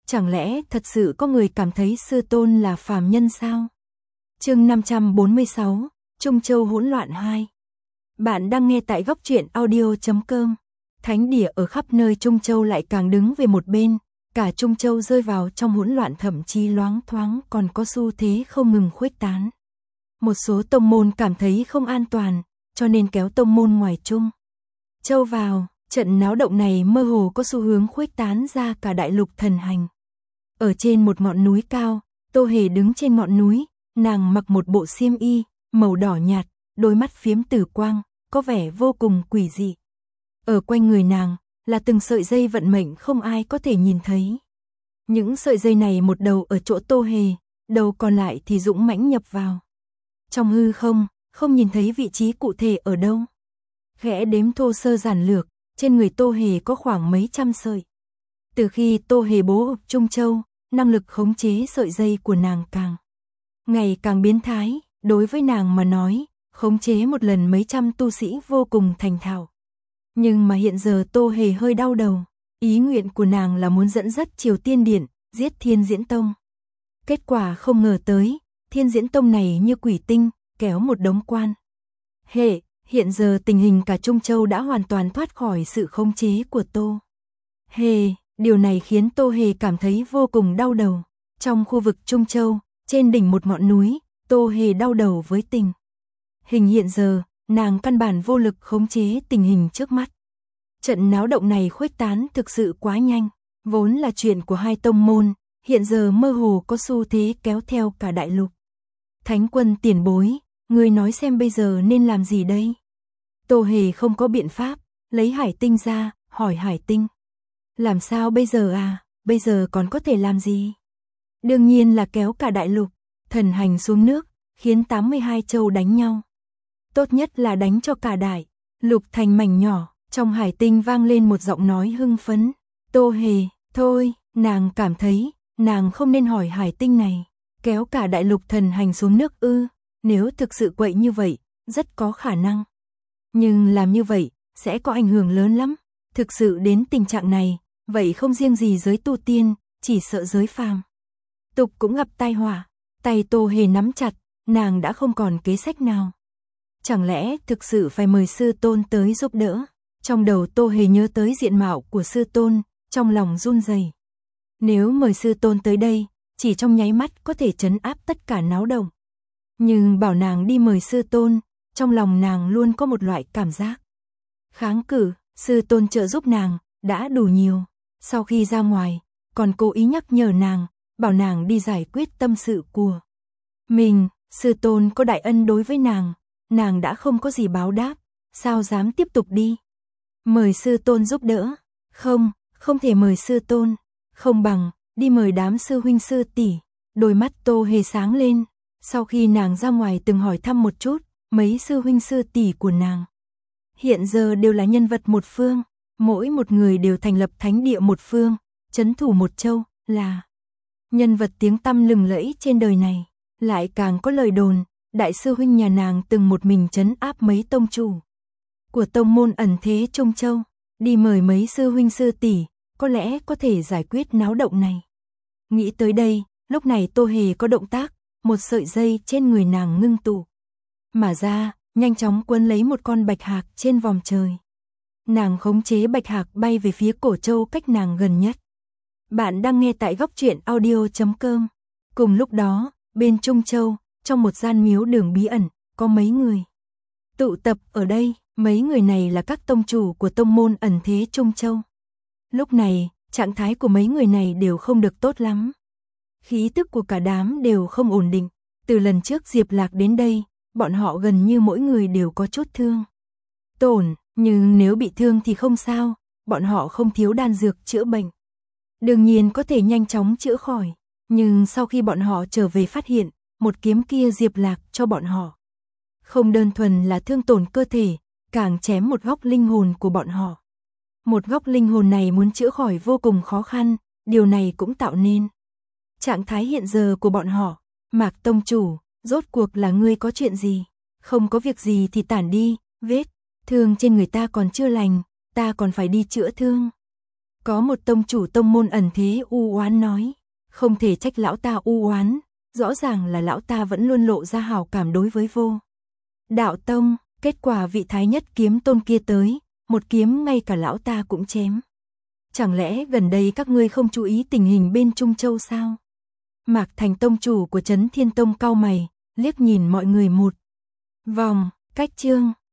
Chẳng lẽ thật sự có người cảm thấy sư tôn là phàm nhân sao? Chương 546, Trung Châu hỗn loạn 2. Bạn đang nghe tại góc truyện audio.com. Thánh địa ở khắp nơi Trung Châu lại càng đứng về một bên, cả Trung Châu rơi vào trong hỗn loạn, thậm chí loáng thoáng còn có xu thế không ngừng khuếch tán. Một số tông môn cảm thấy không an toàn, cho nên kéo tông môn ngoài Trung Châu vào. Trận náo động này mơ hồ có xu hướng khuếch tán ra cả đại lục Thần Hành. Ở trên một ngọn núi cao, Tô Hề đứng trên ngọn núi, nàng mặc một bộ xiêm y màu đỏ nhạt, đôi mắt phiếm tử quang, có vẻ vô cùng quỷ dị. Ở quanh người nàng là từng sợi dây vận mệnh không ai có thể nhìn thấy. Những sợi dây này một đầu ở chỗ Tô Hề, đầu còn lại thì dũng mãnh nhập vào trong hư không, không nhìn thấy vị trí cụ thể ở đâu. Khẽ đếm thô sơ giản lược, trên người Tô Hề có khoảng mấy trăm sợi. Từ khi Tô Hề bố Trung Châu, năng lực khống chế sợi dây của nàng ngày càng biến thái, đối với nàng mà nói, khống chế một lần mấy trăm tu sĩ vô cùng thành thạo. Nhưng mà hiện giờ Tô Hề hơi đau đầu, ý nguyện của nàng là muốn dẫn dắt Triều Tiên Điện, giết Thiên Diễn Tông. Kết quả không ngờ tới, Thiên Diễn Tông này như quỷ tinh, kéo một đống quan hệ. Hiện giờ tình hình cả Trung Châu đã hoàn toàn thoát khỏi sự khống chế của Tô Hề, điều này khiến Tô Hề cảm thấy vô cùng đau đầu. Trong khu vực Trung Châu, trên đỉnh một ngọn núi, Tô Hề đau đầu với tình hình hiện giờ, nàng căn bản vô lực khống chế tình hình trước mắt. Trận náo động này khuếch tán thực sự quá nhanh, vốn là chuyện của hai tông môn, hiện giờ mơ hồ có xu thế kéo theo cả đại lục. Thánh quân tiền bối, ngươi nói xem bây giờ nên làm gì đây? Tô Hề không có biện pháp, lấy hải tinh ra, hỏi hải tinh. Làm sao bây giờ à, bây giờ còn có thể làm gì? Đương nhiên là kéo cả đại lục Thần Hành xuống nước, khiến 82 châu đánh nhau. Tốt nhất là đánh cho cả đại lục thành mảnh nhỏ. Trong hải tinh vang lên một giọng nói hưng phấn. Tô Hề, thôi, nàng cảm thấy, nàng không nên hỏi hải tinh này. Kéo cả đại lục Thần Hành xuống nước ư? Nếu thực sự quậy như vậy, rất có khả năng. Nhưng làm như vậy, sẽ có ảnh hưởng lớn lắm. Thực sự đến tình trạng này, vậy không riêng gì giới tu tiên, chỉ sợ giới phàm tục cũng gặp tai họa. Tay Tô Hề nắm chặt, nàng đã không còn kế sách nào. Chẳng lẽ thực sự phải mời sư tôn tới giúp đỡ? Trong đầu Tô Hề nhớ tới diện mạo của sư tôn, trong lòng run rẩy. Nếu mời sư tôn tới đây, chỉ trong nháy mắt có thể trấn áp tất cả náo động. Nhưng bảo nàng đi mời sư tôn, trong lòng nàng luôn có một loại cảm giác kháng cự. Sư tôn trợ giúp nàng đã đủ nhiều. Sau khi ra ngoài, còn cố ý nhắc nhở nàng, bảo nàng đi giải quyết tâm sự của mình. Sư tôn có đại ân đối với nàng đã không có gì báo đáp, sao dám tiếp tục đi mời sư tôn giúp đỡ? Không thể mời sư tôn, không bằng đi mời đám sư huynh sư tỷ. Đôi mắt Tô Hề sáng lên, sau khi nàng ra ngoài từng hỏi thăm một chút, mấy sư huynh sư tỷ của nàng hiện giờ đều là nhân vật một phương, mỗi một người đều thành lập thánh địa một phương, trấn thủ một châu, là nhân vật tiếng tăm lừng lẫy trên đời này. Lại càng có lời đồn, đại sư huynh nhà nàng từng một mình trấn áp mấy tông chủ của tông môn ẩn thế Trung Châu. Đi mời mấy sư huynh sư tỷ, có lẽ có thể giải quyết náo động này. Nghĩ tới đây, lúc này Tô Hề có động tác, một sợi dây trên người nàng ngưng tụ mà ra, nhanh chóng quấn lấy một con bạch hạc trên vòm trời. Nàng khống chế bạch hạc bay về phía Cổ Châu cách nàng gần nhất. Bạn đang nghe tại góc truyện audio.com. Cùng lúc đó, bên Trung Châu, trong một gian miếu đường bí ẩn, có mấy người tụ tập ở đây. Mấy người này là các tông chủ của tông môn ẩn thế Trung Châu. Lúc này, trạng thái của mấy người này đều không được tốt lắm. Khí tức của cả đám đều không ổn định. Từ lần trước Diệp Lạc đến đây, bọn họ gần như mỗi người đều có chút thương tổn, nhưng nếu bị thương thì không sao, bọn họ không thiếu đan dược chữa bệnh. Đương nhiên có thể nhanh chóng chữa khỏi, nhưng sau khi bọn họ trở về phát hiện, một kiếm kia Diệp Lạc cho bọn họ không đơn thuần là thương tổn cơ thể, càng chém một góc linh hồn của bọn họ. Một góc linh hồn này muốn chữa khỏi vô cùng khó khăn, điều này cũng tạo nên trạng thái hiện giờ của bọn họ. Mạc tông chủ, rốt cuộc là ngươi có chuyện gì? Không có việc gì thì tản đi, vết thương trên người ta còn chưa lành, ta còn phải đi chữa thương. Có một tông chủ tông môn ẩn thế u oán nói, không thể trách lão ta u oán, rõ ràng là lão ta vẫn luôn lộ ra hảo cảm đối với Vô Đạo Tông, kết quả vị thái nhất kiếm tôn kia tới, một kiếm ngay cả lão ta cũng chém. Chẳng lẽ gần đây các ngươi không chú ý tình hình bên Trung Châu sao? Mạc Thành tông chủ của Trấn Thiên Tông cau mày, liếc nhìn mọi người một vòng, cách chương